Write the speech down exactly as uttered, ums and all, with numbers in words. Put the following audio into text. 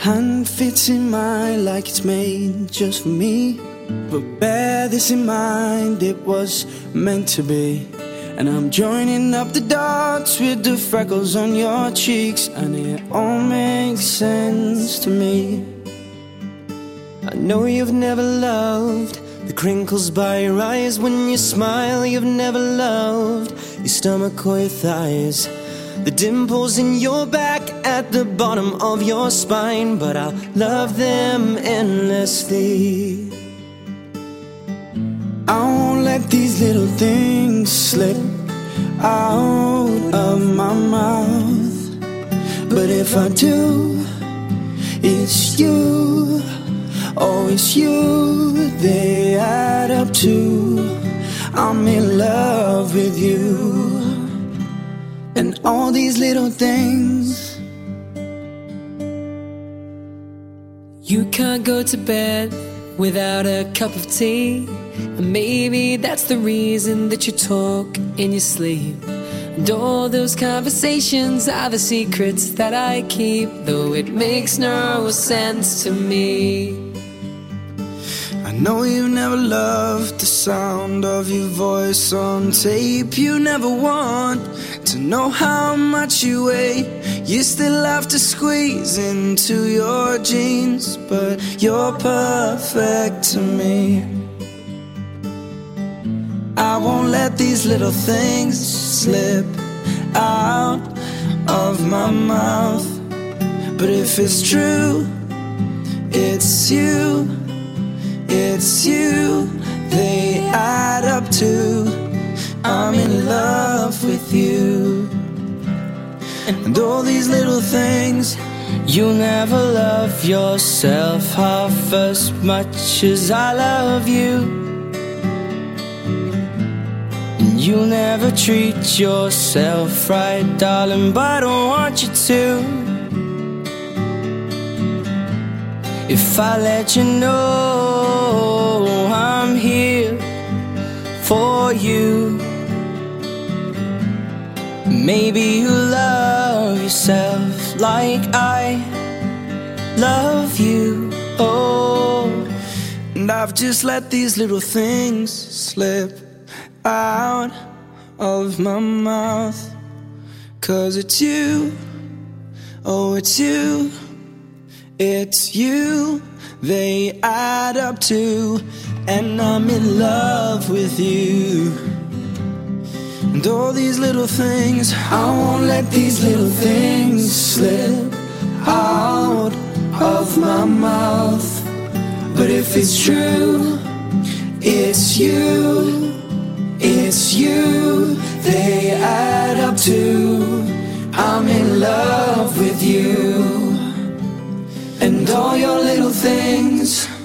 hand fits in mine like it's made just for me. But bear this in mind, it was meant to be. And I'm joining up the dots with the freckles on your cheeks, and it all makes sense to me. I know you've never loved the crinkles by your eyes when you smile. You've never loved your stomach or your thighs, the dimples in your back at the bottom of your spine. But I'll love them endlessly. I won't let these little things slip out of my mouth. But if I do, it's you. Oh, it's you, they add up to I'm in love with you. And all these little things. You can't go to bed without a cup of tea, and maybe that's the reason that you talk in your sleep. And all those conversations are the secrets that I keep, though it makes no sense to me. I know you never loved the sound of your voice on tape. You never want to know how much you weigh. You still have to squeeze into your jeans, but you're perfect to me. I won't let these little things slip out of my mouth. But if it's true, it's you. It's you, they add up to I'm in love with you. And all these little things. You'll never love yourself half as much as I love you, and you'll never treat yourself right, darling, but I don't want you to. If I let you know I'm here for you, maybe you'll love yourself like I love you. Oh, and I've just let these little things slip out of my mouth. 'Cause it's you, oh it's you. It's you, they add up to, and I'm in love with you. And all these little things, I won't let these little things slip out of my mouth. But if it's true, it's you, it's you, they add up to I'm in love with you. And all your little things.